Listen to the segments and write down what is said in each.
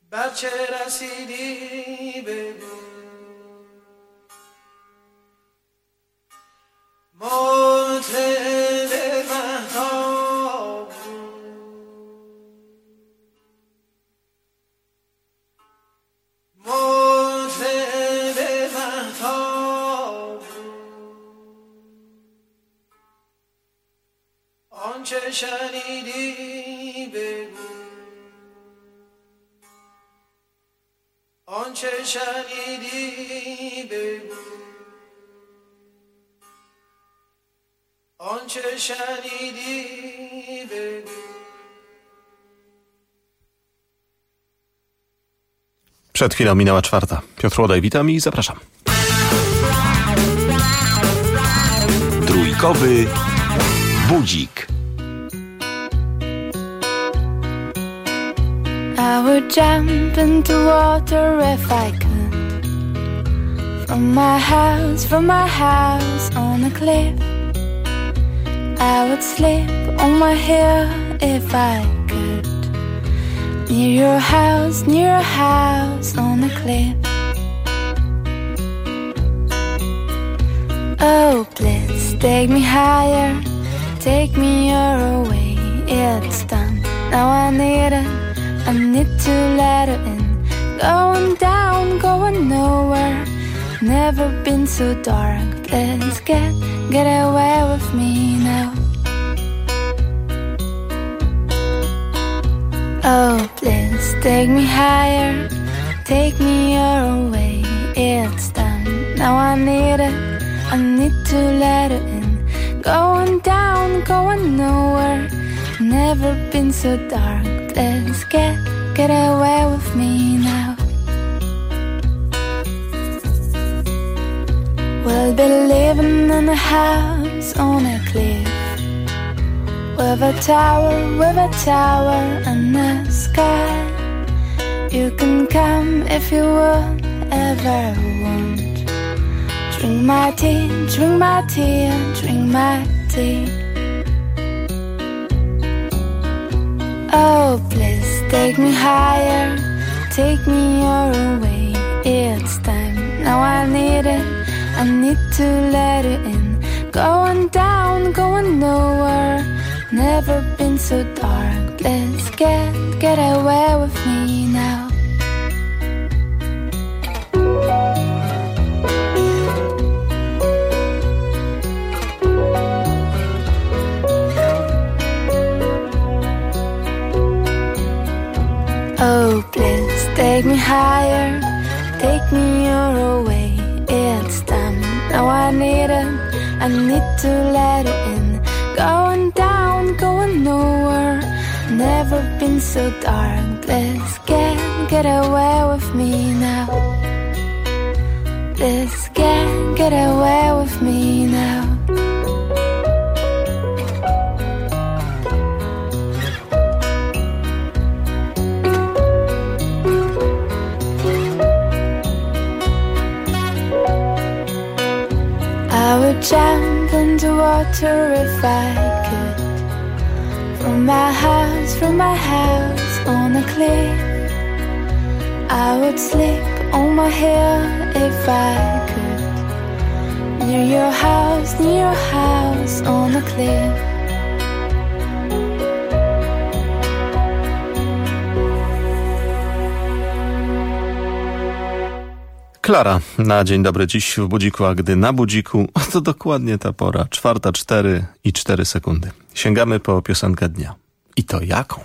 بچه رسیدی بگو مطرب مهتاب مطرب مهتاب آنچه شنیدی بگو آنچه شنیدی بگو آنچه شنیدی بگو. Przed chwilą minęła 4. Piotr Łodaj, witam i zapraszam. Trójkowy budzik. I would jump into water if I could. From my house on a cliff. I would sleep on my hill if I could. Near your house on a cliff. Oh, please take me higher, take me your way. It's done, now I need to let it in. Going down, going nowhere. Never been so dark. Please get away with me now. Oh, please take me higher, take me your way. It's done, now I need to let it in. Going down, going nowhere. Never been so dark. Please get away with me now. We'll be living in a house on a cliff, with a tower and a sky. You can come if you would ever want. Drink my tea, drink my tea, drink my tea. Oh, please take me higher, take me your way. It's time, now I need to let it in. Going down, going nowhere. Never been so dark. Let's get away with me now. Oh, please take me higher, take me your way. It's time, now I need to let it in. Going down, going nowhere. Never been so dark. Let's get away with me now. Let's get away with me now. I would jump into water if I could. From my house on a cliff. I would sleep on my hill if I could. Near your house on a cliff. Klara, na dzień dobry dziś w budziku, a gdy na budziku, to dokładnie ta pora, 4:04. Sięgamy po piosenkę dnia. I to jaką?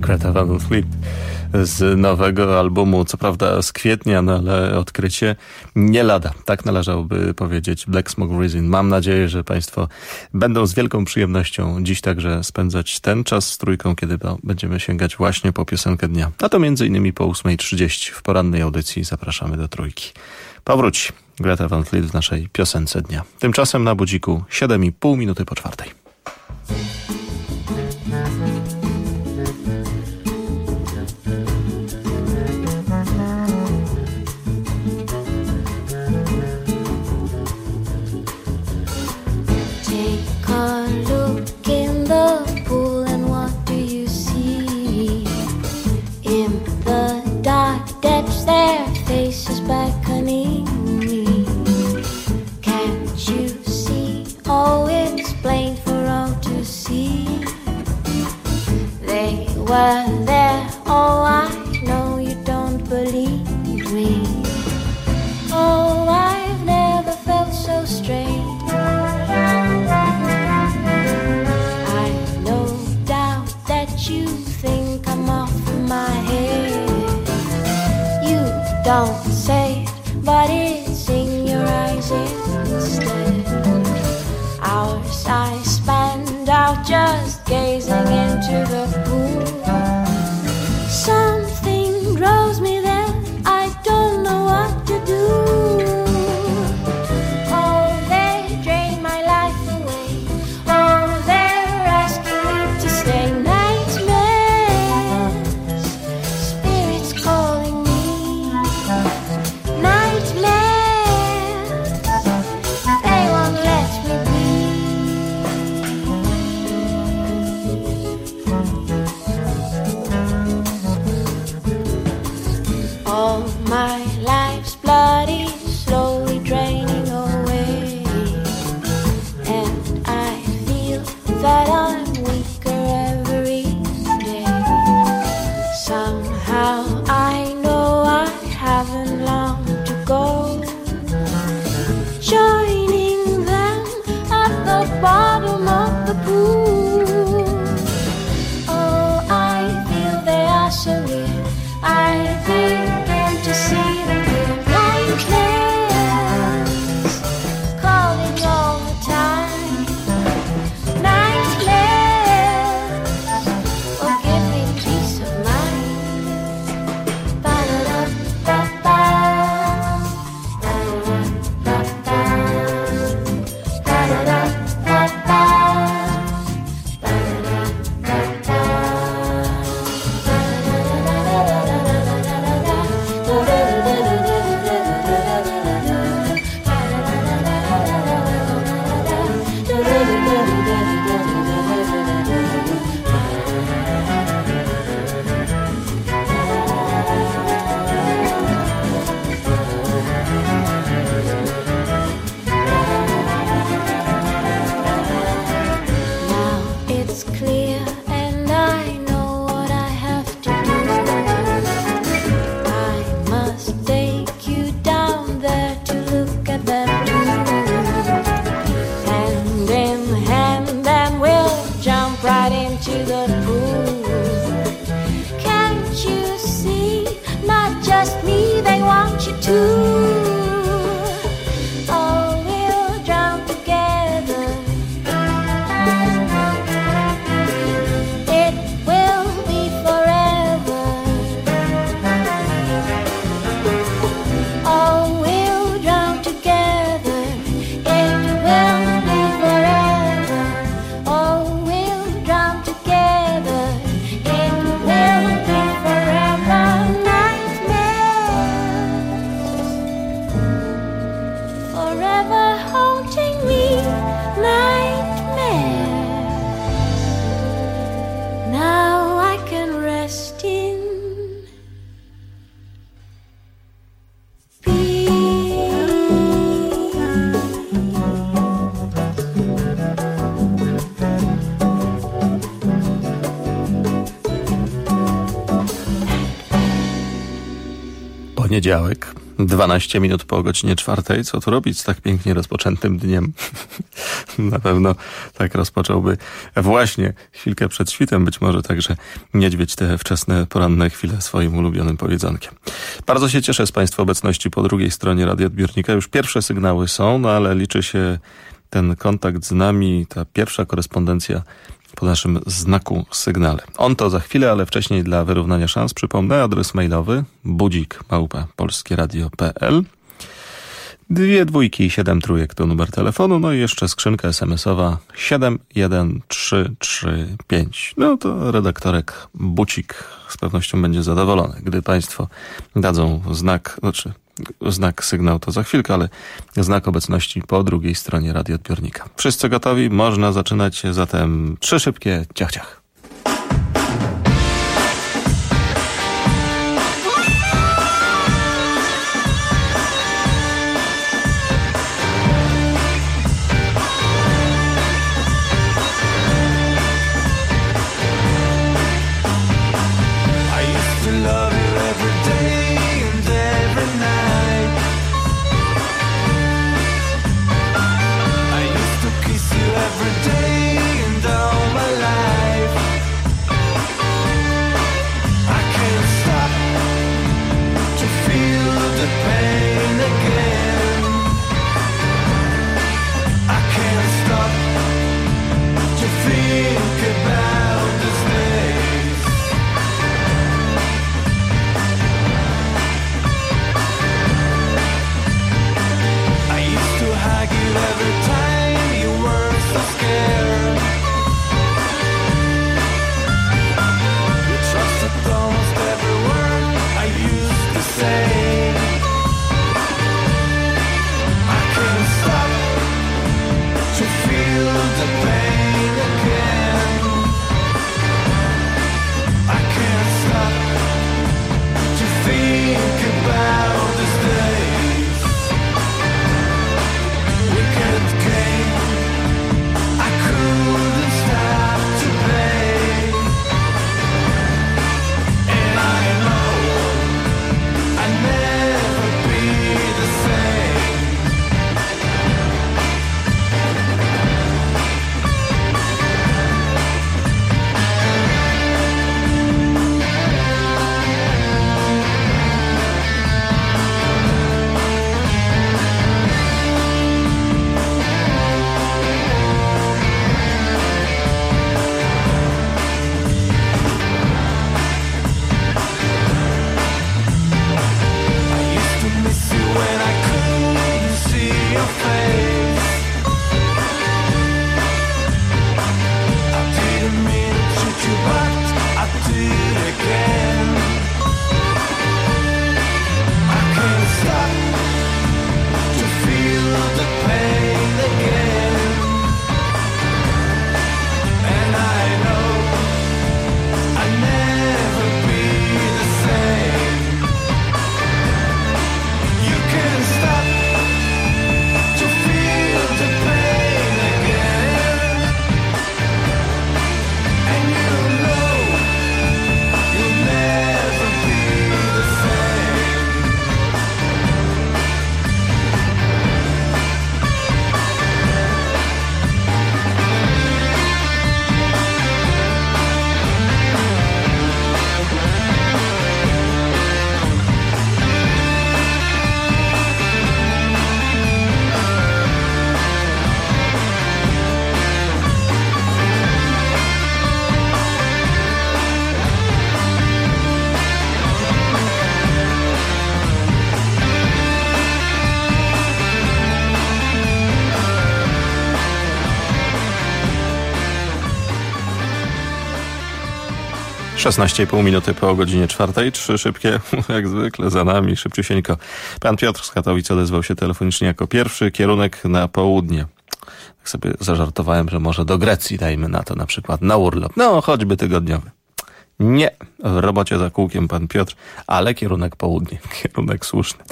Greta Van Fleet z nowego albumu, co prawda z kwietnia, no ale odkrycie nie lada. Tak należałoby powiedzieć. Black Smoke Resin. Mam nadzieję, że Państwo będą z wielką przyjemnością dziś także spędzać ten czas z trójką, kiedy będziemy sięgać właśnie po piosenkę dnia. A to między innymi po 8:30 w porannej audycji zapraszamy do trójki. Powróci Greta Van Fleet w naszej piosence dnia. Tymczasem na budziku 7,5 minuty po 4. Were there, oh I know you don't believe me. Oh, I've never felt so strange. I've no doubt that you think I'm off my head. You don't say it, but it's in your eyes instead. Hours I spend out just gazing into the pool. Something draws me there, I don't know what to do. Oh, they drain my life away. Oh, they're asking me to stay. Nightmares, spirits calling me. Nightmares, they won't let me be. All my life's blood is slowly draining away, and I feel that I'm weaker every day. Somehow I know I haven't long to go, joining them at the bottom of the pool. Oh, I feel they are so near. I begin to see them clear. Nightmares calling all the time. Nightmares will give me peace of mind. Ba-da-da-ba-ba. Ba-da-da-ba-ba. Ba-da-da-ba-ba. Now it's clear and I know what I have to do. I must take you down there to look at them too. Hand in hand and we'll jump right into the pool. Can't you see, not just me, they want you too. Oh, we'll drown together. It will be forever. Oh, we'll drown together. It will be forever. Oh, we'll drown together. It will be forever. Nightmares, forever haunting me. Nightmares, now I can rest in Poniedziałek, 12 minut po godzinie 4. Co tu robić z tak pięknie rozpoczętym dniem? Na pewno tak rozpocząłby właśnie chwilkę przed świtem, być może także niedźwiedź te wczesne, poranne chwile swoim ulubionym powiedzonkiem. Bardzo się cieszę z Państwa obecności po drugiej stronie radioodbiornika. Już pierwsze sygnały są, no ale liczy się ten kontakt z nami, ta pierwsza korespondencja po naszym znaku sygnale. On to za chwilę, ale wcześniej dla wyrównania szans przypomnę adres mailowy budzik@polskieradio.pl. 2 dwójki i 7 trójek to numer telefonu, no i jeszcze skrzynka SMS-owa 71335. No to redaktorek Bucik z pewnością będzie zadowolony, gdy Państwo dadzą znak, znak, sygnał to za chwilkę, ale znak obecności po drugiej stronie radioodbiornika. Wszyscy gotowi? Można zaczynać, zatem 3 szybkie ciach, ciach. Every day and all my life, Szesnaście i pół minuty po godzinie 4. 3 szybkie, jak zwykle, za nami, szybciusieńko. Pan Piotr z Katowic odezwał się telefonicznie jako pierwszy. Kierunek na południe. Tak sobie zażartowałem, że może do Grecji, dajmy na to, na przykład na urlop. No, choćby tygodniowy. Nie, w robocie za kółkiem pan Piotr, ale kierunek południe, kierunek słuszny.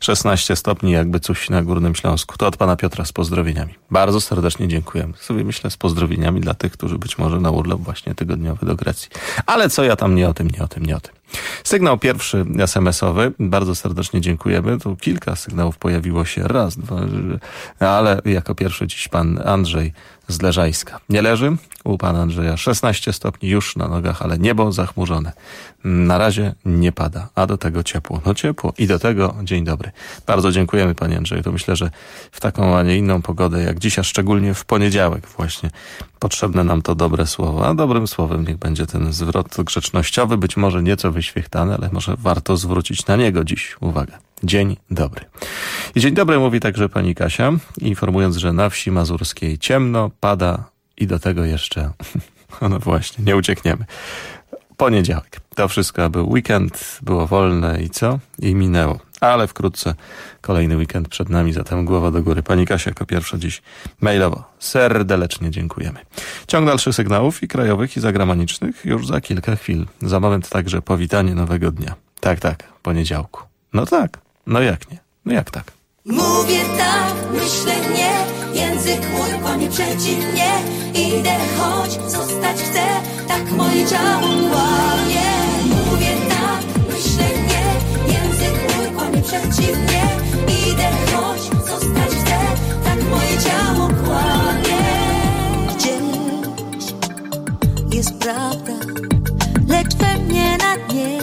16 stopni, jakby coś na Górnym Śląsku. To od pana Piotra z pozdrowieniami. Bardzo serdecznie dziękujemy. Sobie myślę z pozdrowieniami dla tych, którzy być może na urlop właśnie tygodniowy do Grecji. Ale co ja tam, nie o tym. Sygnał pierwszy SMS-owy. Bardzo serdecznie dziękujemy. Tu kilka sygnałów pojawiło się. Raz, dwa, ale jako pierwszy dziś pan Andrzej z Leżajska. Nie leży? U pana Andrzeja 16 stopni już na nogach, ale niebo zachmurzone. Na razie nie pada, a do tego ciepło. No ciepło i do tego dzień dobry. Bardzo dziękujemy panie Andrzeju. To myślę, że w taką, a nie inną pogodę jak dziś, a szczególnie w poniedziałek właśnie potrzebne nam to dobre słowo. A dobrym słowem niech będzie ten zwrot grzecznościowy, być może nieco wyświechtany, ale może warto zwrócić na niego dziś uwagę. Dzień dobry. I dzień dobry mówi także pani Kasia, informując, że na wsi mazurskiej ciemno, pada i do tego jeszcze, no właśnie, nie uciekniemy. Poniedziałek. To wszystko był weekend, było wolne i co? I minęło. Ale wkrótce kolejny weekend przed nami, zatem głowa do góry. Pani Kasia jako pierwsza dziś mailowo. Serdecznie dziękujemy. Ciąg dalszych sygnałów i krajowych, i zagranicznych już za kilka chwil. Za moment także powitanie nowego dnia. Tak, poniedziałku. No tak, no jak nie? No jak tak? Mówię tak, myślę nie, język mój kłamie przeciwnie. Idę, choć zostać chcę, tak moje ciało kłamie. Mówię tak, myślę nie, język mój kłamie przeciwnie. Idę, choć zostać chcę, tak moje ciało kłamie. Gdzieś jest prawda, lecz we mnie na dnie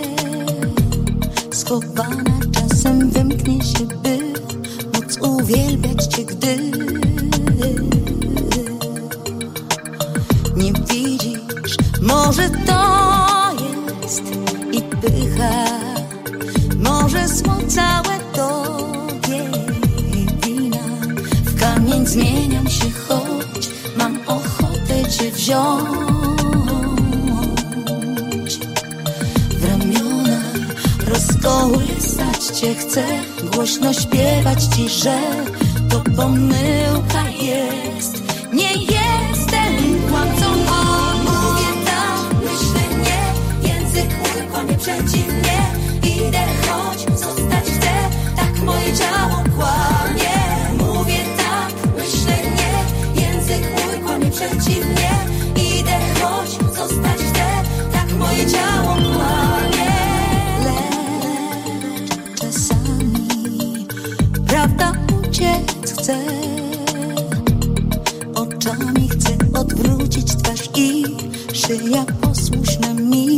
schowana, czasem wymknie się, by móc uwielbiać cię, gdy nie widzisz. Może to jest i pycha, może zło całe to jej wina. W kamień zmieniam się, choć mam ochotę cię wziąć w ramiona, rozkołysać cię chcę, głośno śpiewać ci, że to pomyłka jest. Nie jestem kłamcą, mówię tak, myślę nie, język mój kłamie przeciwnie. Idę, choć zostać chcę, tak moje ciało kłamie. Mówię tak, myślę nie, język mój kłamie przeciwnie. Idę, choć zostać chcę, tak moje ciało kłamie. Lecz czasami prawda uciec chce, oczami chcę odwrócić twarz i szyja posłuszna mi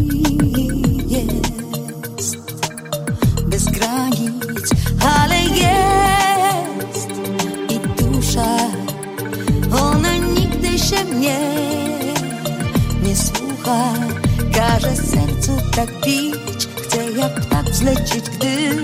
jest. Bez granic, ale jest i dusza, ona nigdy się mnie nie słucha. Każe sercu tak bić, chcę jak ptak wzlecieć, gdy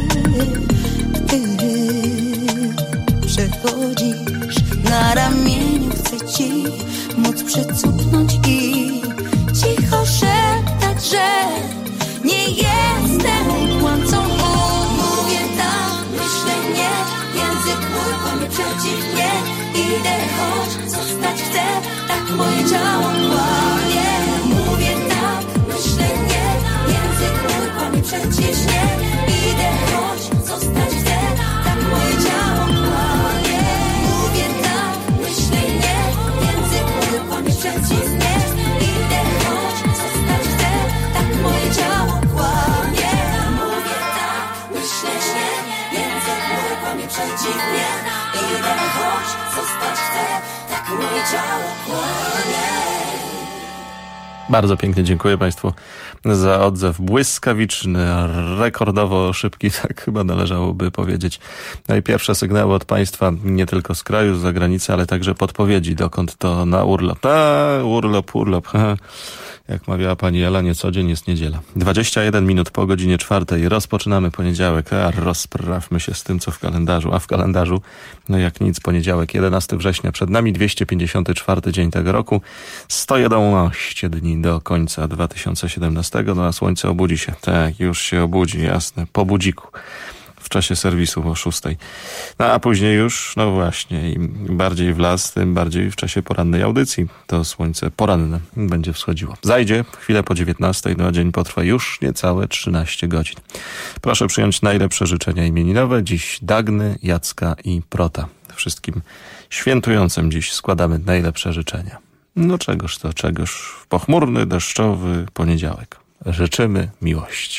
przechodzisz na ramieniu. Chcę ci móc przycupnąć i cicho szeptać, że nie jestem kłamcą. Mówię tak, myślę nie, język mój kłamie przeciwnie. Idę, choć zostać chcę, tak moje ciało kłamie. Mówię tak, myślę nie, język mój kłamie przeciwnie. Idę, choć zostać chcę, tak moje ciało kłamie. Mówię tak, myślę nie, język mój kłamie przeciwnie. Idę, choć zostać chcę, tak moje ciało kłamie. Mówię tak, myślę nie, język mój kłamie przeciwnie. Idę, choć zostać chcę, tak moje ciało kłamie. Bardzo pięknie dziękuję państwu za odzew błyskawiczny, rekordowo szybki, tak chyba należałoby powiedzieć. No i pierwsze sygnały od państwa nie tylko z kraju, z zagranicy, ale także podpowiedzi, dokąd to na urlop. Urlop. Jak mawiała pani Ela, nie co dzień jest niedziela. 21 minut po godzinie 4. Rozpoczynamy poniedziałek, a rozprawmy się z tym, co w kalendarzu. A w kalendarzu, no jak nic, poniedziałek, 11 września. Przed nami 254 dzień tego roku. 111 dni do końca 2017. No a słońce obudzi się. Tak, już się obudzi, jasne. Po budziku. W czasie serwisu o 6. No a później już, no właśnie, im bardziej w las, tym bardziej w czasie porannej audycji to słońce poranne będzie wschodziło. Zajdzie chwilę po 19, no a dzień potrwa już niecałe 13 godzin. Proszę przyjąć najlepsze życzenia imieninowe. Dziś Dagny, Jacka i Prota. Wszystkim świętującym dziś składamy najlepsze życzenia. No czegoż w pochmurny, deszczowy poniedziałek. życzymy miłości.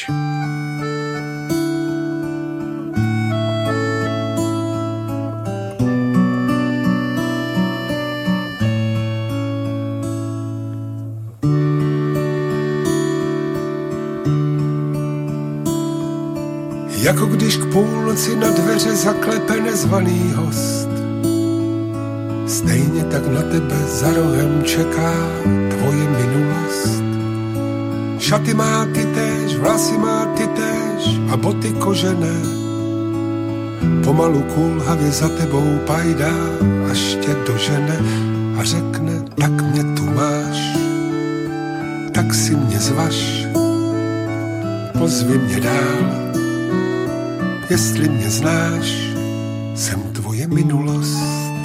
Jako když k půlnoci na dveře zaklepe nezvaný host, stejně tak na tebe za rohem čeká tvoje minulost. Šaty má ty též, vlasy má ty též a boty kožené. Pomalu kulhavě za tebou pajdá, až tě dožene a řekne, tak mě tu máš, tak si mě zvaž, pozvi mě dál. Jestli mě znáš, jsem tvoje minulost.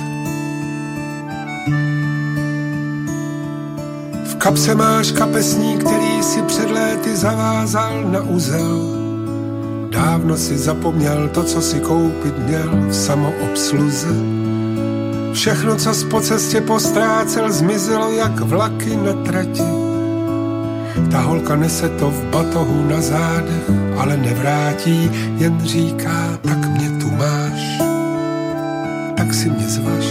V kapse máš kapesník, který si před léty zavázal na uzel. Dávno si zapomněl to, co si koupit měl v samoobsluze. Všechno, co jsi po cestě postrácel, zmizelo jak vlaky na trati. Ta holka nese to v batohu na zádech, ale nevrátí, jen říká, tak mě tu máš, tak si mě zvaž,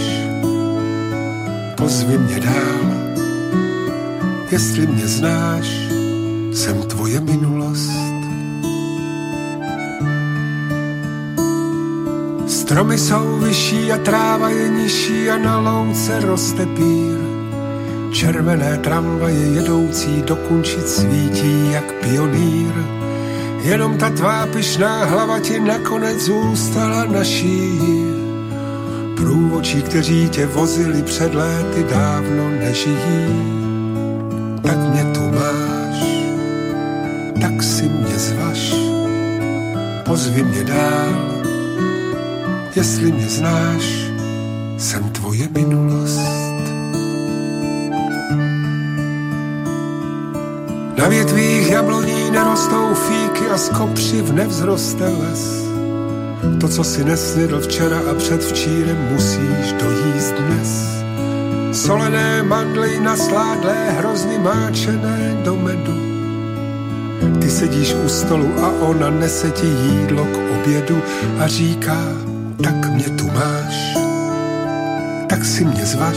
pozvi mě dál. Jestli mě znáš, jsem tvoje minulost. Stromy jsou vyšší a tráva je nižší a na louce roste pír. Červené tramvaje jedoucí do Kunčic svítí jak pionýr. Jenom ta tvá pyšná hlava ti nakonec zůstala naší. Průvodčí, kteří tě vozili před léty, dávno nežijí. Tak mě tu máš, tak si mě zvaž, pozvi mě dál. Jestli mě znáš, jsem tvoje minulost. Na větvích jabloní nerostou fíky a z kopřiv nevzroste les. To, co si nesnědl včera a předvčírem, musíš dojíst dnes. Solené mandly nasládlé, hrozny máčené do medu. Ty sedíš u stolu a ona nese ti jídlo k obědu a říká, tak mě tu máš, tak si mě zvaž,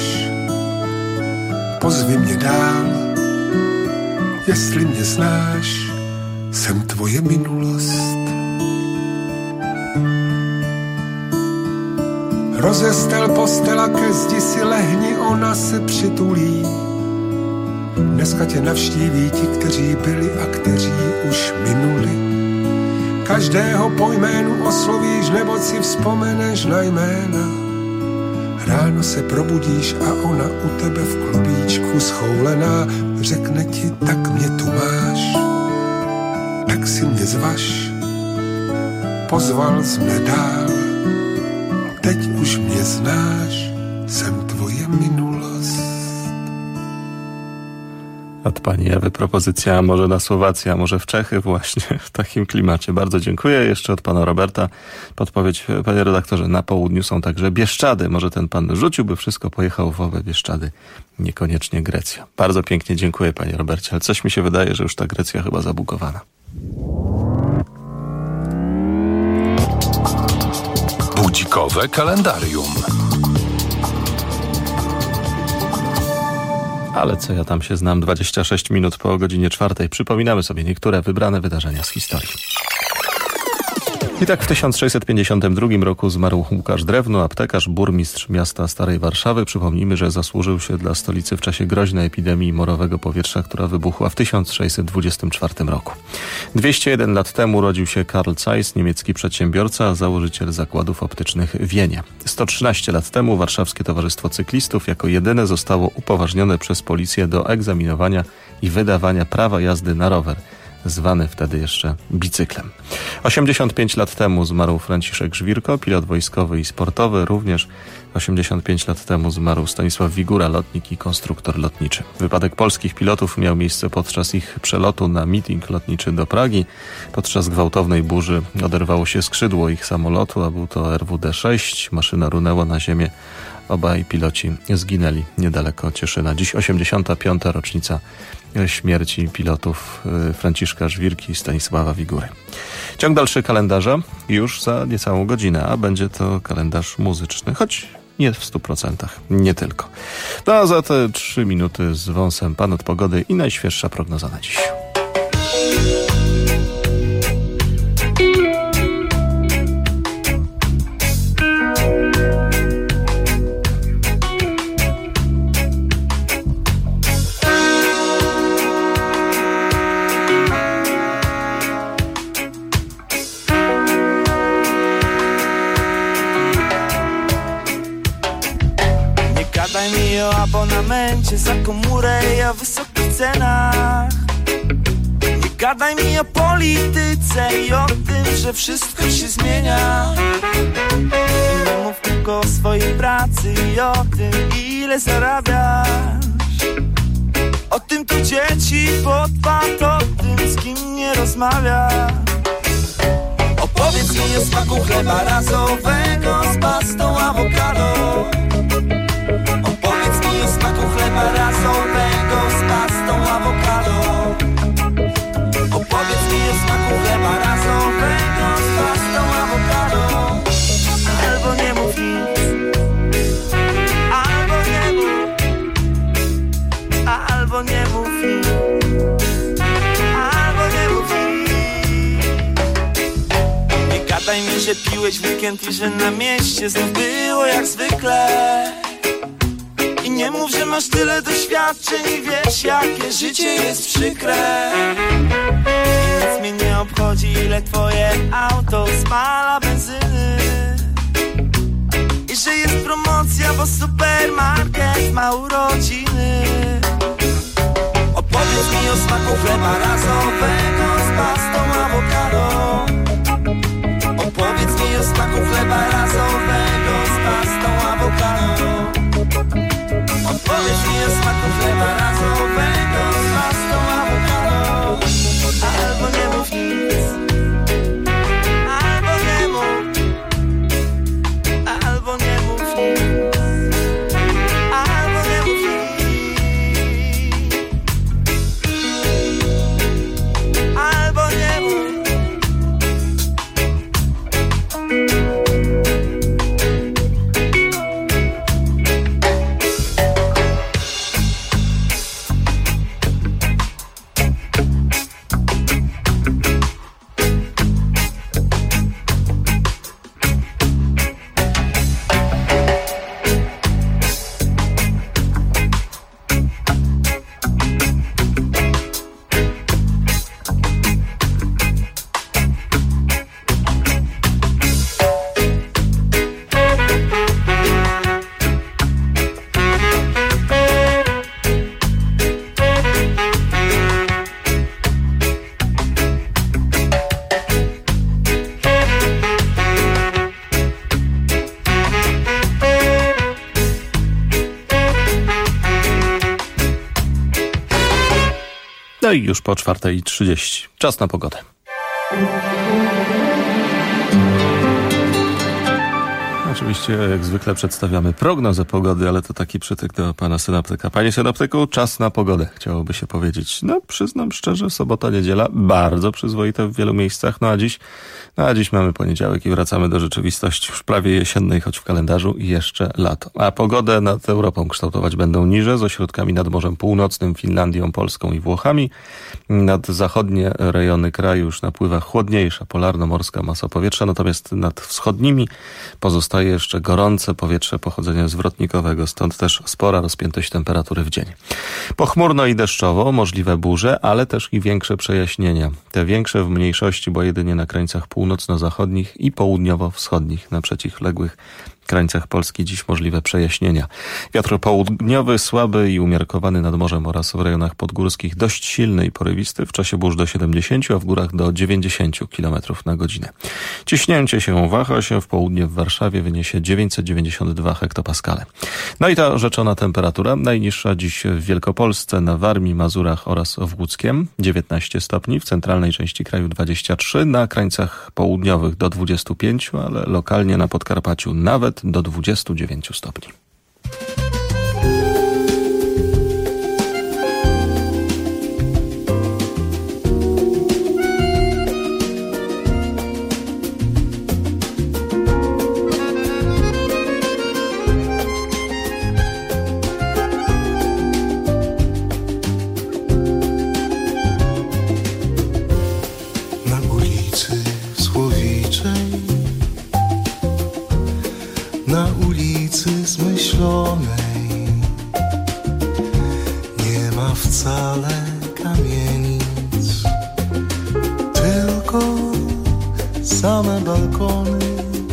pozvi mě dál. Jestli mě znáš, jsem tvoje minulost. Rozestel postela, ke zdi si lehni, ona se přitulí. Dneska tě navštíví ti, kteří byli a kteří už minuli. Každého po jménu oslovíš, nebo si vzpomeneš na jména. Ráno se probudíš a ona u tebe v klubíčku schoulená řekne ti, tak mě tu máš, tak si mě zvaž, pozval jsi mě dál, teď už mě znáš, jsem tvoje minulost. Od pani Ewy propozycja może na Słowację, a może w Czechy właśnie w takim klimacie. Bardzo dziękuję. Jeszcze od pana Roberta podpowiedź, panie redaktorze, na południu są także Bieszczady. Może ten pan rzuciłby wszystko, pojechał w owe Bieszczady, niekoniecznie Grecja. Bardzo pięknie dziękuję, panie Robercie, ale coś mi się wydaje, że już ta Grecja chyba zabukowana. Budzikowe kalendarium. Ale co ja tam się znam, 26 minut po godzinie 4. Przypominamy sobie niektóre wybrane wydarzenia z historii. I tak w 1652 roku zmarł Łukasz Drewno, aptekarz, burmistrz miasta Starej Warszawy. Przypomnijmy, że zasłużył się dla stolicy w czasie groźnej epidemii morowego powietrza, która wybuchła w 1624 roku. 201 lat temu urodził się Carl Zeiss, niemiecki przedsiębiorca, założyciel zakładów optycznych w Wienie. 113 lat temu Warszawskie Towarzystwo Cyklistów jako jedyne zostało upoważnione przez policję do egzaminowania i wydawania prawa jazdy na rower, zwany wtedy jeszcze bicyklem. 85 lat temu zmarł Franciszek Żwirko, pilot wojskowy i sportowy. Również 85 lat temu zmarł Stanisław Wigura, lotnik i konstruktor lotniczy. Wypadek polskich pilotów miał miejsce podczas ich przelotu na meeting lotniczy do Pragi. Podczas gwałtownej burzy oderwało się skrzydło ich samolotu, a był to RWD-6. Maszyna runęła na ziemię. Obaj piloci zginęli niedaleko Cieszyna. Dziś 85. rocznica śmierci pilotów Franciszka Żwirki i Stanisława Wigury. Ciąg dalszy kalendarza już za niecałą godzinę, a będzie to kalendarz muzyczny, choć nie w 100%, nie tylko. No a za te 3 minuty z wąsem pan od pogody i najświeższa prognoza na dziś. Gadaj mi o abonamencie za komórę i o wysokich cenach. Nie gadaj mi o polityce i o tym, że wszystko się zmienia. Nie mów tylko o swojej pracy i o tym, ile zarabiasz. O tym, tu dzieci podpad, o tym, z kim nie rozmawiasz. Opowiedz mi o smaku chleba razowego z pastą awokado. Opowiedz mi o smaku chleba razowego z pastą awokado. Opowiedz mi o smaku chleba razowego z pastą awokado. Albo nie mów nic, albo nie mów, albo nie mów nic, albo nie mów nic. Nie gadaj mi, że piłeś w weekend i że na mieście znów było jak zwykle. I nie mów, że masz tyle doświadczeń i wiesz, jakie życie jest przykre. I nic mnie nie obchodzi, ile twoje auto spala benzyny. I że jest promocja, bo supermarket ma urodziny. Opowiedz mi o smaku chleba razowego z pastą awokado. Opowiedz mi o smaku chleba razowego z pastą awokado. Opowiedz mi o smaku chleba razowego z pastą awokado. Albo nie mów nic, albo nie mów, albo nie mów nic, albo nie mów nic, albo nie mów. No i już po 4:30. Czas na pogodę. Oczywiście jak zwykle przedstawiamy prognozę pogody, ale to taki przytyk do pana synoptyka. Panie synoptyku, czas na pogodę, chciałoby się powiedzieć. No przyznam szczerze, sobota, niedziela bardzo przyzwoite w wielu miejscach. No a dziś mamy poniedziałek i wracamy do rzeczywistości już prawie jesiennej, choć w kalendarzu i jeszcze lato. A pogodę nad Europą kształtować będą niże z ośrodkami nad Morzem Północnym, Finlandią, Polską i Włochami. Nad zachodnie rejony kraju już napływa chłodniejsza polarno-morska masa powietrza, natomiast nad wschodnimi pozostaje jeszcze gorące powietrze pochodzenia zwrotnikowego, stąd też spora rozpiętość temperatury w dzień. Pochmurno i deszczowo, możliwe burze, ale też i większe przejaśnienia. Te większe w mniejszości, bo jedynie na krańcach północno-zachodnich i południowo-wschodnich, na przeciwległych krańcach Polski dziś możliwe przejaśnienia. Wiatr południowy, słaby i umiarkowany nad morzem oraz w rejonach podgórskich dość silny i porywisty, w czasie burz do 70, a w górach do 90 km na godzinę. Ciśnięcie się waha się w południe w Warszawie wyniesie 992 hektopaskale. No i ta rzeczona temperatura, najniższa dziś w Wielkopolsce, na Warmii, Mazurach oraz w Łódzkiem 19 stopni, w centralnej części kraju 23, na krańcach południowych do 25, ale lokalnie na Podkarpaciu nawet do 29 stopni. na ulicy zmyślonej. Nie ma wcale kamienic, tylko same balkony.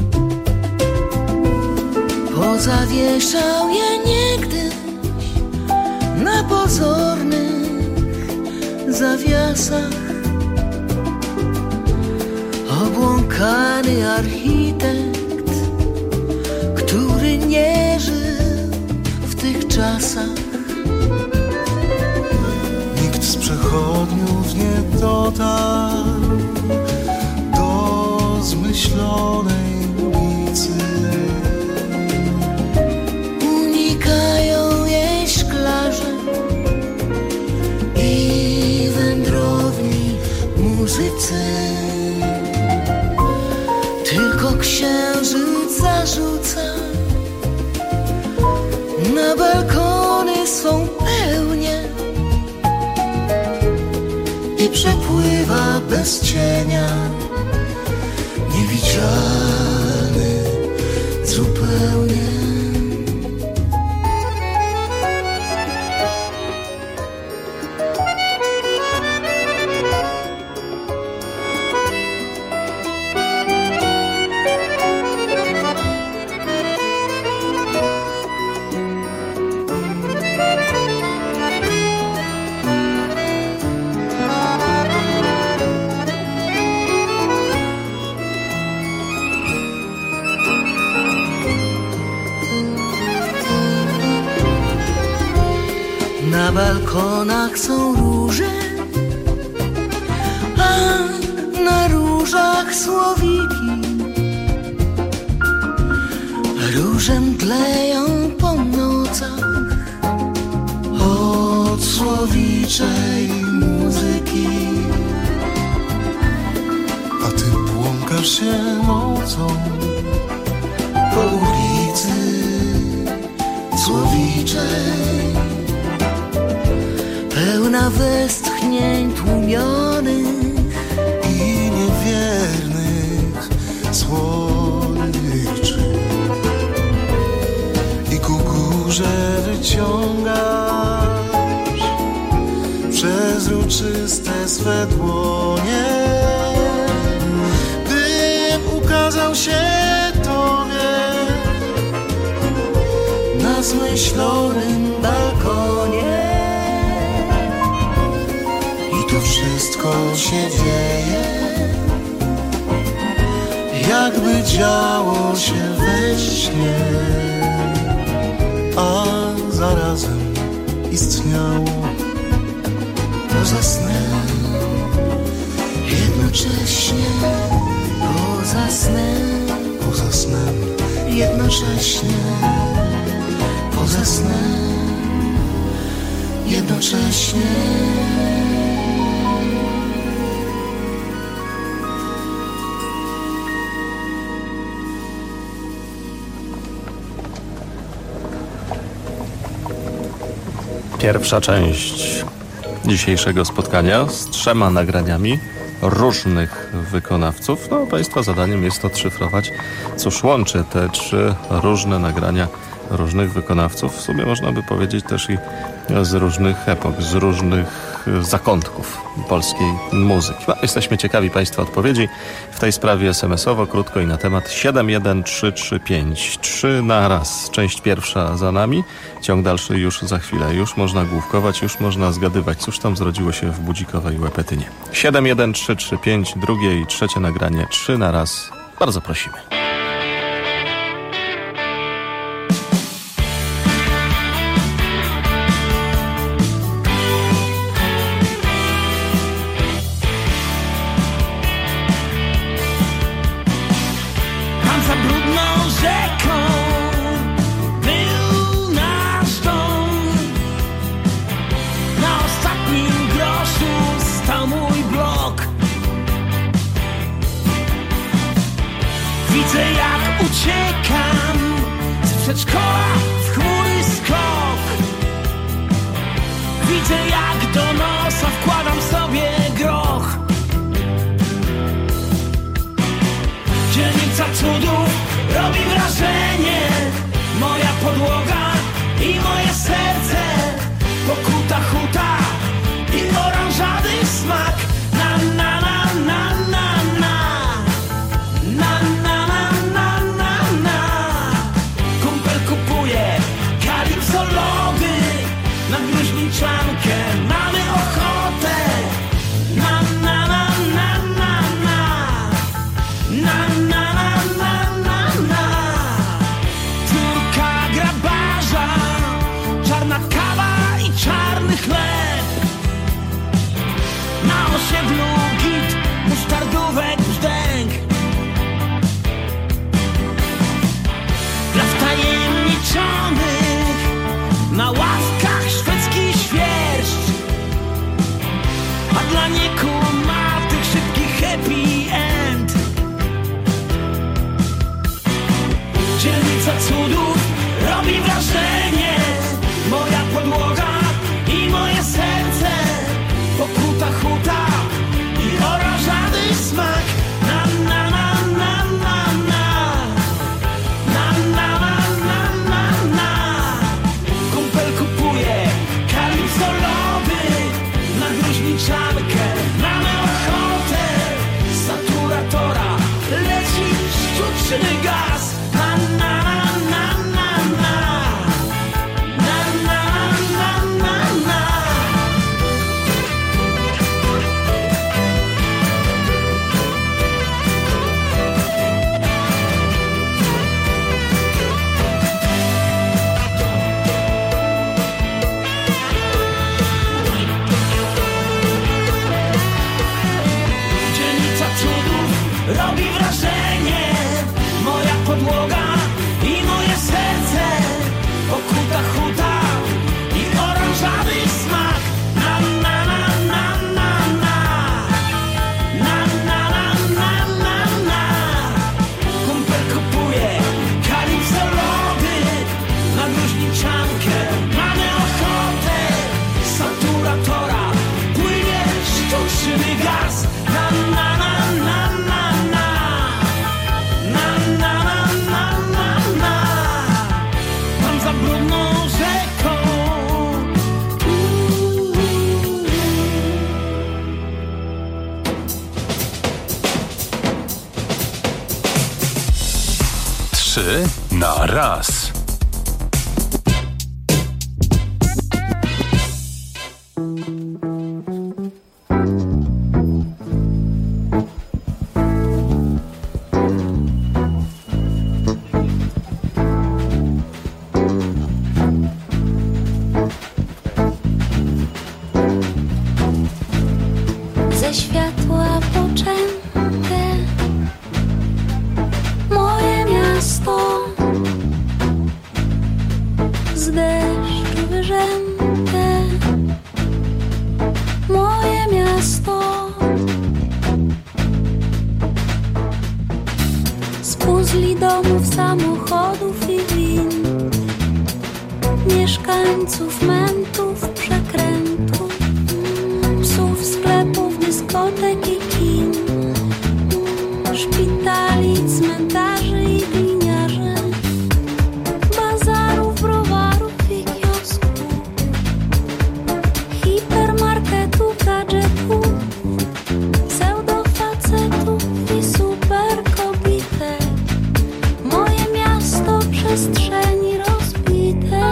Pozawieszał je niegdyś na pozornych zawiasach. Obłąkany architekt, który nie żył w tych czasach. Nikt z przechodniów nie dotarł do zmyślonej ulicy. Unikają jej szklarze i wędrowni muzycy. Tylko księżyc zarzuca na balkony swą pełnię I przepływa bez cienia, niewidzialny zupełnie. Na balkonach są róże, a na różach słowiki. Róże mdleją po nocach od słowiczej muzyki. A ty błąkasz się nocą po ulicy słowiczej, pełna westchnień tłumionych i niewiernych słodyczy. I ku górze wyciągasz przezroczyste swe dłonie, bym ukazał się tobie na zmyślonym balkonie. To wszystko się dzieje, jakby działo się we śnie, a zarazem istniało poza snem. Jednocześnie poza snem, jednocześnie poza snem, jednocześnie. Pierwsza część dzisiejszego spotkania z 3 nagraniami różnych wykonawców. No, Państwa zadaniem jest odszyfrować, cóż łączy te 3 różne nagrania różnych wykonawców. W sumie można by powiedzieć też i z różnych epok, z różnych zakątków polskiej muzyki. No, jesteśmy ciekawi Państwa odpowiedzi w tej sprawie SMS-owo, krótko i na temat 71335. 3 na raz. Część pierwsza za nami, ciąg dalszy już za chwilę. Już można główkować, już można zgadywać, cóż tam zrodziło się w Budzikowej Łepetynie. 71335, drugie i trzecie nagranie 3 na raz. Bardzo prosimy. Widzę jak uciekam z przedszkola w chmury skok. Widzę jak do nosa wkładam sobie groch. Dzielnica cudów robi wrażenie. Dzielnica cudów robi wrażenie. Moja podłoga i moje serce, pokuta huta i oranżady smak. Na na na na na na, na na na na na na. Kumpel kupuje kalipsolody na gruźniczankę. Mamy ochotę saturatora, leci sztuczny gaz. Na na na na na, na na na na na. Dzielnica cudów robi wrażenie. Moja podłoga i moje serce, pokuta huta i oranżady smak. Na na na na na na, na na na na na na. Kumpel kupuje kalipsolody na gruźniczankę. Mamy ochotę saturatora, płynie sztuczny gaz. Na na na na na na, na na na na na na. Tam za brudną rzeką. Trzy na raz. Ze światła poczęte moje miasto, z deszczu wyrzęte moje miasto, z puzli domów, samochodów i win, mieszkańców, mentów, przekrętów, psów, sklepów, dyskotek i kin, szpitali, cmentarzy i gliniarzy, bazarów, browarów i kiosków, hipermarketów, gadżetów, pseudofacetów i superkobitek. Moje miasto przestrzeni rozbite,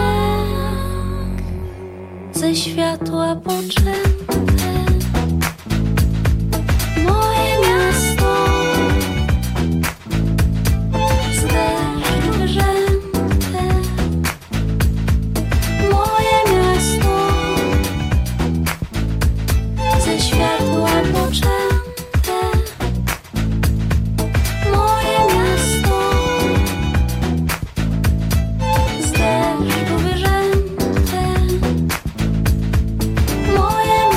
ze światła poczęte. Moje miasto, z deszczu wyrzęte. Moje miasto, ze światła poczęte. Moje miasto, z deszczu wyrzęte. Moje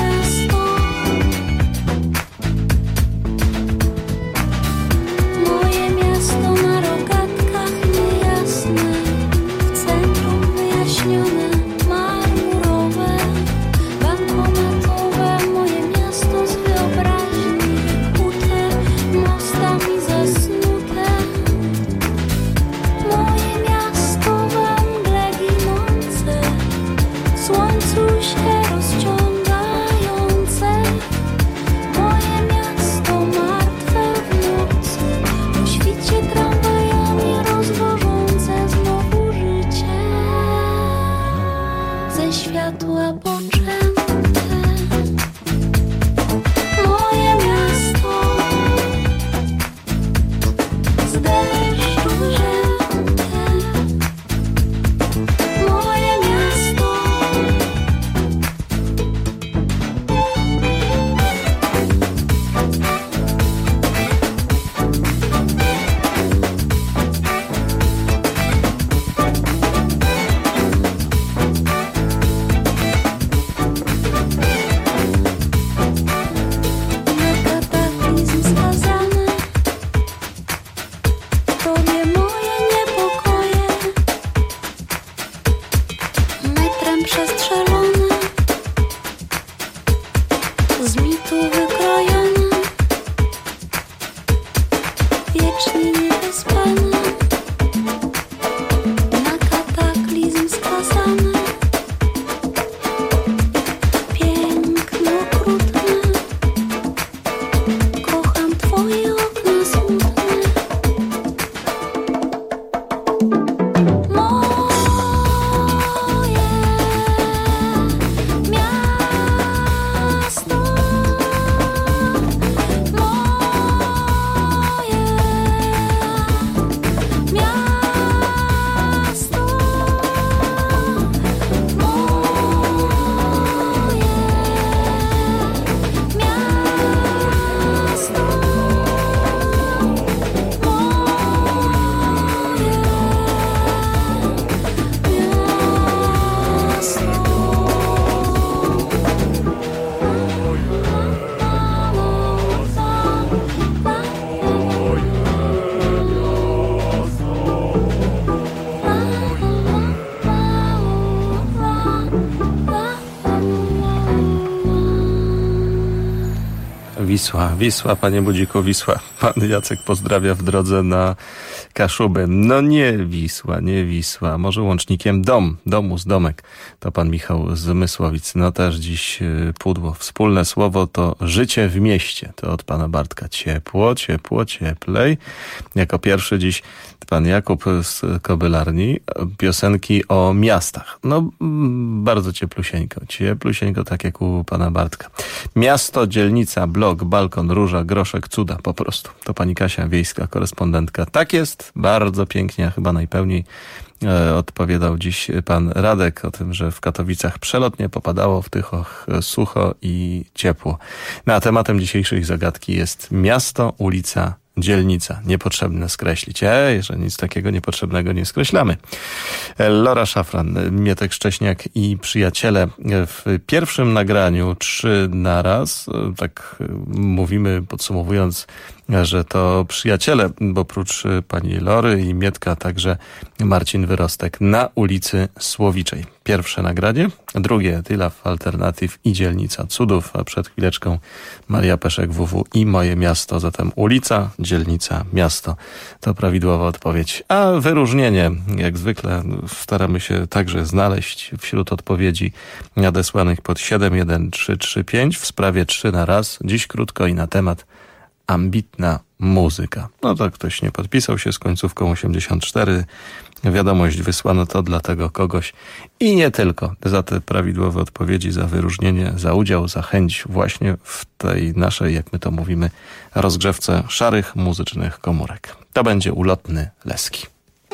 Wisła, panie Budziku, Wisła. Pan Jacek pozdrawia w drodze na Kaszuby. No nie Wisła. Może łącznikiem domek. To pan Michał z Mysłowic. No też dziś pudło. Wspólne słowo to życie w mieście. To od pana Bartka. Ciepło, cieplej. Jako pierwszy dziś pan Jakub z Kobylarni. Piosenki o miastach. No bardzo cieplusieńko, tak jak u pana Bartka. Miasto, dzielnica, blok, balkon, róża, groszek, cuda, po prostu. To pani Kasia, wiejska korespondentka. Tak jest, bardzo pięknie, a chyba najpełniej odpowiadał dziś pan Radek o tym, że w Katowicach przelotnie popadało, w Tychoch sucho i ciepło. No a tematem dzisiejszej zagadki jest miasto, ulica, dzielnica. Niepotrzebne skreślić. Że nic takiego niepotrzebnego nie skreślamy. Lora Szafran, Mietek Szcześniak i przyjaciele w pierwszym nagraniu 3 na raz. Tak mówimy, podsumowując, że to przyjaciele, bo oprócz pani Lory i Mietka także Marcin Wyrostek na ulicy Słowiczej. Pierwsze nagranie, drugie Tylaw Alternatyw i Dzielnica Cudów, a przed chwileczką Maria Peszek WW i Moje Miasto. Zatem ulica, dzielnica, miasto to prawidłowa odpowiedź. A wyróżnienie, jak zwykle, staramy się także znaleźć wśród odpowiedzi nadesłanych pod 71335 w sprawie 3 na raz. Dziś krótko i na temat ambitna muzyka. No to ktoś nie podpisał się z końcówką 84. Wiadomość wysłano to dla tego kogoś i nie tylko. Za te prawidłowe odpowiedzi, za wyróżnienie, za udział, za chęć właśnie w tej naszej, jak my to mówimy, rozgrzewce szarych muzycznych komórek. To będzie ulotny Leski.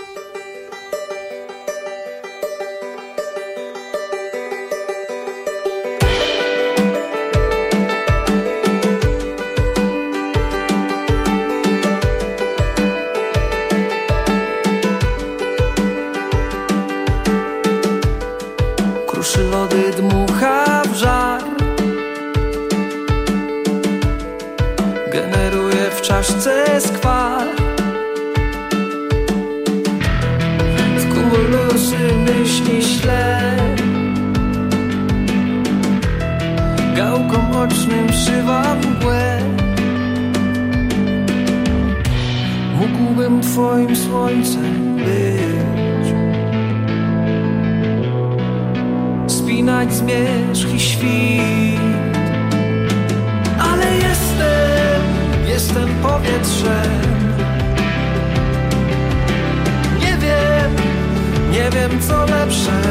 Kruszy lody, dmucha w żar, generuje w czaszce skwar. W kumulusy myśli śle, gałką ocznym szywa mgłę. Mógłbym twoim słońcem być, spinać zmierzch i świt. Ale jestem powietrzem. Nie wiem co lepsze.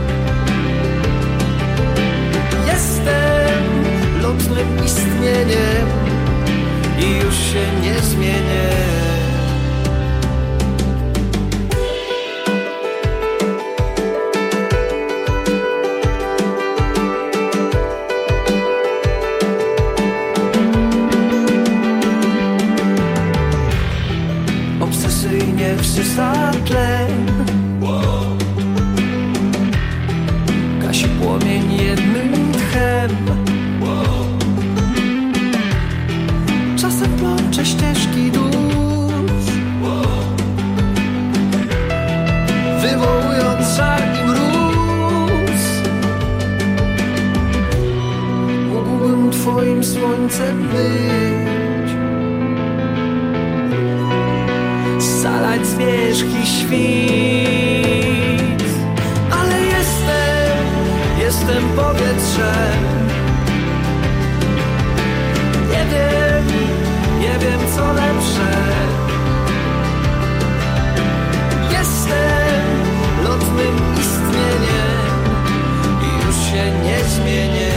Jestem lotnym istnieniem i już się nie zmienię. Obsesyjnie wsysa tlen, gasi płomień jednym tchem. Czasem plącze ścieżki dusz, wywołując żar i mróz. Mógłbym twoim słońcem być, scalać zmierzch i świt. Ale jestem powietrzem. Nie wiem co lepsze. Jestem lotnym istnieniem i już się nie zmienię.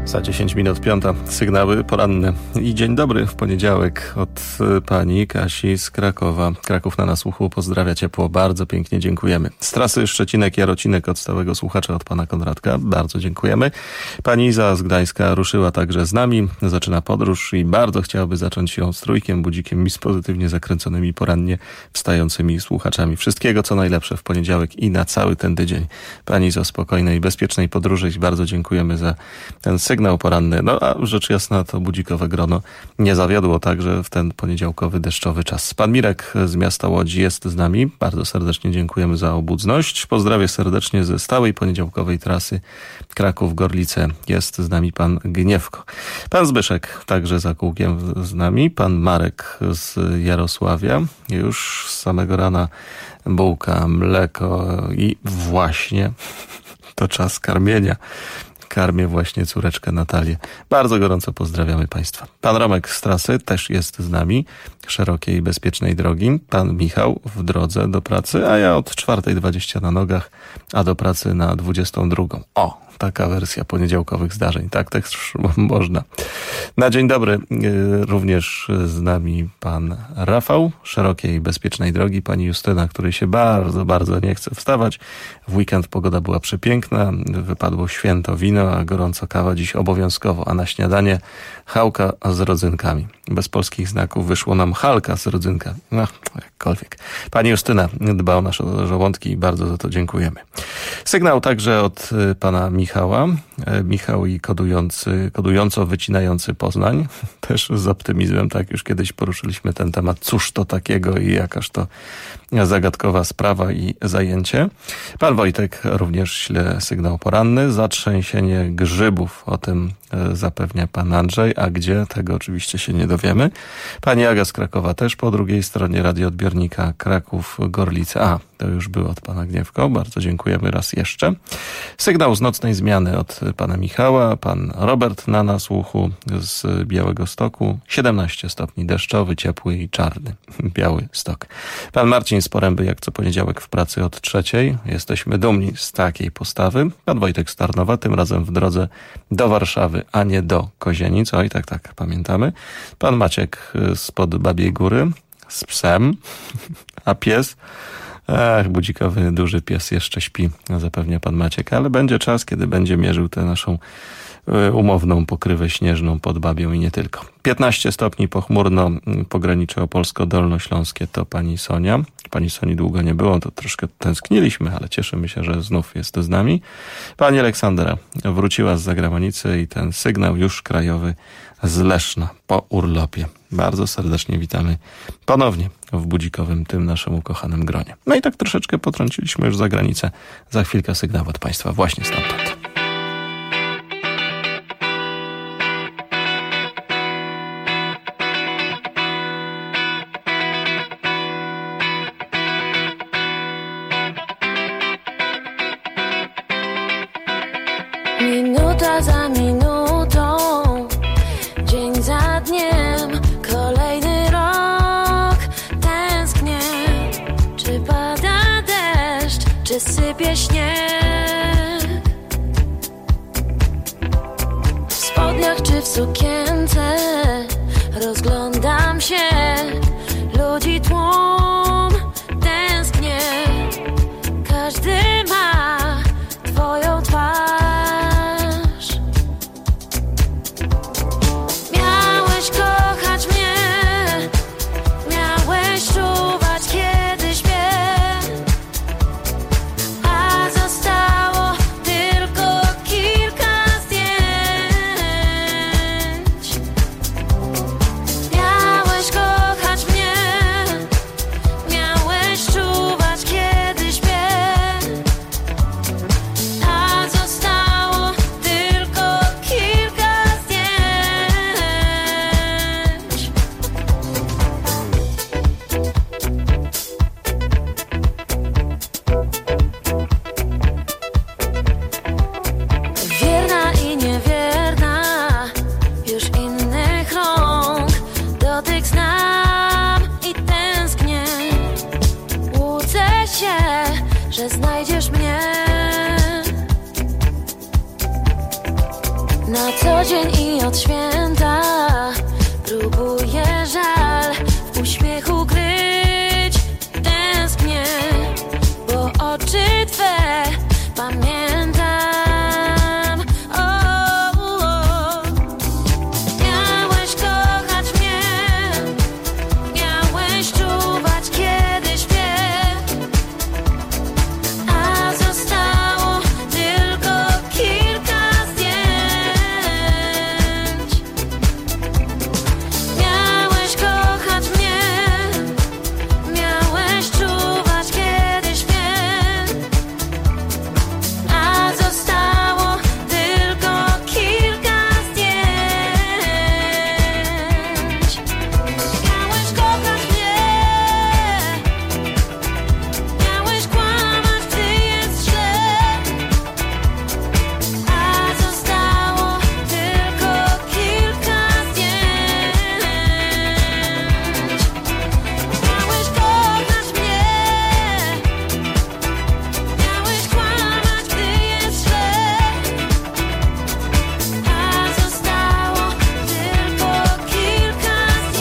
Za 10 minut 5. Sygnały poranne. I dzień dobry w poniedziałek od pani Kasi z Krakowa. Kraków na nasłuchu pozdrawia ciepło. Bardzo pięknie dziękujemy. Z trasy Szczecinek-Jarocinek od stałego słuchacza od pana Konradka. Bardzo dziękujemy. Pani Iza z Gdańska ruszyła także z nami. Zaczyna podróż i bardzo chciałaby zacząć ją z trójkiem, budzikiem i z pozytywnie zakręconymi porannie wstającymi słuchaczami. Wszystkiego co najlepsze w poniedziałek i na cały ten tydzień. Pani Izo, spokojnej i bezpiecznej podróży i bardzo dziękujemy za ten sygnał poranny. No a rzecz jasna to budzikowe grono nie zawiodło także w ten poniedziałkowy deszczowy czas. Pan Mirek z miasta Łodzi jest z nami. Bardzo serdecznie dziękujemy za obudność. Pozdrawiam serdecznie ze stałej poniedziałkowej trasy Kraków-Gorlice. Jest z nami pan Gniewko. Pan Zbyszek także za kółkiem z nami. Pan Marek z Jarosławia. Już z samego rana bułka, mleko i właśnie to czas karmienia. Karmię właśnie córeczkę Natalię. Bardzo gorąco pozdrawiamy Państwa. Pan Romek z trasy też jest z nami. Szerokiej i bezpiecznej drogi. Pan Michał w drodze do pracy, a ja od 4:20 na nogach, a do pracy na 22:00. O! Taka wersja poniedziałkowych zdarzeń. Tak też można. Na dzień dobry również z nami pan Rafał. Szerokiej i bezpiecznej drogi. Pani Justyna, której się bardzo, bardzo nie chce wstawać. W weekend pogoda była przepiękna. Wypadło święto wino, a gorąco kawa dziś obowiązkowo. A na śniadanie chałka z rodzynkami. Bez polskich znaków wyszło nam chalka z rodzynkami. No, jakkolwiek. Pani Justyna dba o nasze żołądki i bardzo za to dziękujemy. Sygnał także od pana Michała. Michał i kodująco wycinający Poznań. Też z optymizmem, tak już kiedyś poruszyliśmy ten temat. Cóż to takiego i jakaż to zagadkowa sprawa i zajęcie. Pan Wojtek również śle sygnał poranny. Zatrzęsienie grzybów. O tym zapewnia pan Andrzej. A gdzie? Tego oczywiście się nie dowiemy. Pani Aga z Krakowa też po drugiej stronie radioodbiornika Kraków-Gorlice. A, to już było od pana Gniewko. Bardzo dziękujemy raz jeszcze. Sygnał z nocnej zmiany od pana Michała. Pan Robert na nasłuchu z Białegostoku. 17 stopni deszczowy, ciepły i czarny. Biały Stok. Pan Marcin z Poręby jak co poniedziałek w pracy od 3:00. Jesteśmy dumni z takiej postawy. Pan Wojtek z Tarnowa, tym razem w drodze do Warszawy, a nie do Kozienic. Oj, tak, pamiętamy. Pan Maciek spod Babiej Góry z psem, a pies... budzikowy, duży pies jeszcze śpi, zapewnia pan Maciek, ale będzie czas, kiedy będzie mierzył tę naszą umowną pokrywę śnieżną pod Babią i nie tylko. 15 stopni pochmurno, pogranicze opolsko-dolnośląskie to pani Sonia. Pani Soni długo nie było, to troszkę tęskniliśmy, ale cieszymy się, że znów jest z nami. Pani Aleksandra wróciła z zagranicy i ten sygnał już krajowy z Leszna po urlopie. Bardzo serdecznie witamy ponownie w budzikowym tym naszym ukochanym gronie. No i tak troszeczkę potrąciliśmy już za granicę. Za chwilkę sygnał od Państwa właśnie stamtąd. Minuta za minutą, dzień za dniem, kolejny rok tęsknię. Czy pada deszcz, czy sypie śnieg? W spodniach czy w sukience rozglądam się, ludzi tłum, tęsknię. Każdy ma twoją twarz. na co dzień i od święta. Próbuję żal w uśmiechu kryć. Tęsknię, bo oczy Twe pamiętam. Miałeś kochać mnie, miałeś czuwać, kiedy śpię, a zostało tylko kilka zdjęć. Miałeś kochać mnie, miałeś czuwać, kiedy śpię, a zostało tylko kilka zdjęć. Miałeś kochać mnie, miałeś kłamać, gdy jest źle, a zostało tylko kilka zdjęć. Miałeś kochać mnie, miałeś kłamać, gdy jest źle, a zostało tylko kilka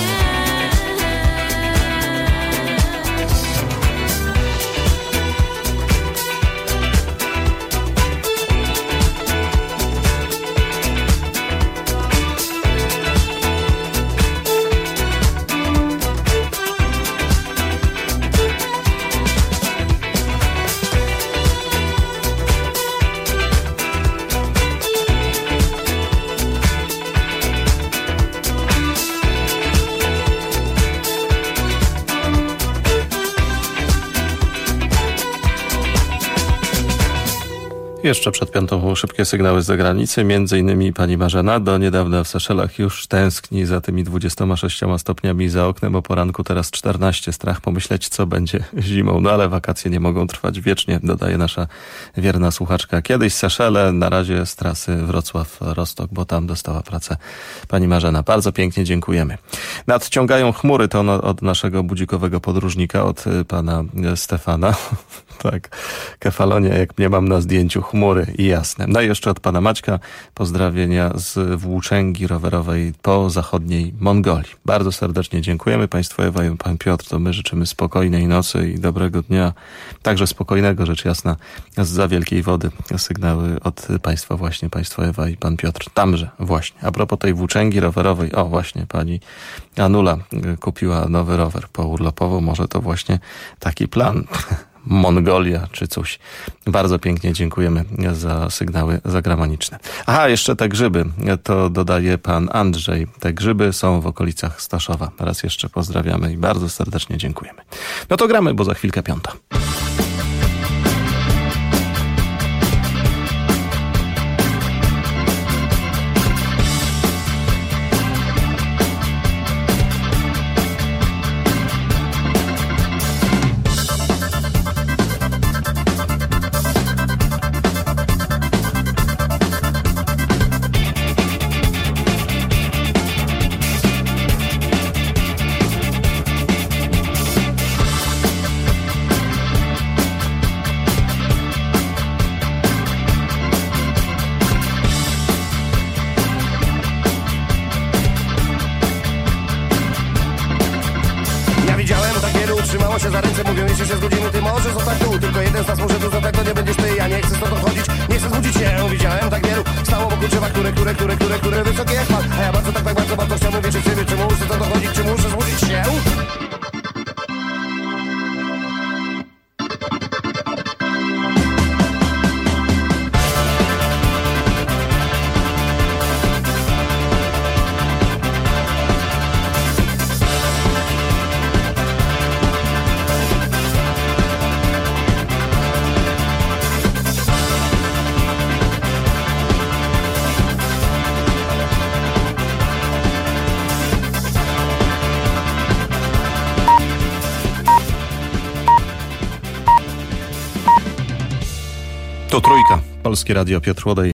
Jeszcze przed piątą były szybkie sygnały z zagranicy. Między innymi pani Marzena do niedawna w Seszelach już tęskni za tymi 26 stopniami za oknem o poranku, teraz 14. Strach pomyśleć, co będzie zimą. No ale wakacje nie mogą trwać wiecznie, dodaje nasza wierna słuchaczka. Kiedyś Seszele, na razie z trasy Wrocław-Rostok, bo tam dostała pracę pani Marzena. Bardzo pięknie dziękujemy. Nadciągają chmury, to od naszego budzikowego podróżnika, od pana Stefana. Tak, Kefalonia, jak mnie mam na zdjęciu, chmury i jasne. No i jeszcze od pana Maćka pozdrowienia z włóczęgi rowerowej po zachodniej Mongolii. Bardzo serdecznie dziękujemy państwu, Ewa i pan Piotr. To my życzymy spokojnej nocy i dobrego dnia. Także spokojnego, rzecz jasna, zza wielkiej wody. Sygnały od państwa właśnie, państwo Ewa i pan Piotr. Tamże właśnie. A propos tej włóczęgi rowerowej, o właśnie, pani Anula kupiła nowy rower pourlopowo. Może to właśnie taki plan. Mongolia czy coś. Bardzo pięknie dziękujemy za sygnały zagraniczne. Aha, jeszcze te grzyby, to dodaje pan Andrzej. Te grzyby są w okolicach Staszowa. Raz jeszcze pozdrawiamy i bardzo serdecznie dziękujemy. No to gramy, bo za chwilkę piąta. Trzymało się za ręce, mówią, jeśli się zgodzimy, ty możesz zostać tu. Tylko jeden z nas może tu zostać, to nie będziesz ty. Ja nie chcę stąd odchodzić, nie chcę zbudzić się. Widziałem tak wielu, stało wokół drzewa, które wysokie jak pan. A ja bardzo bardzo chciałbym wierzyć w siebie. Czy muszę stąd odchodzić, czy muszę zbudzić się? To Trójka. Polskie Radio, Piotr Łodej.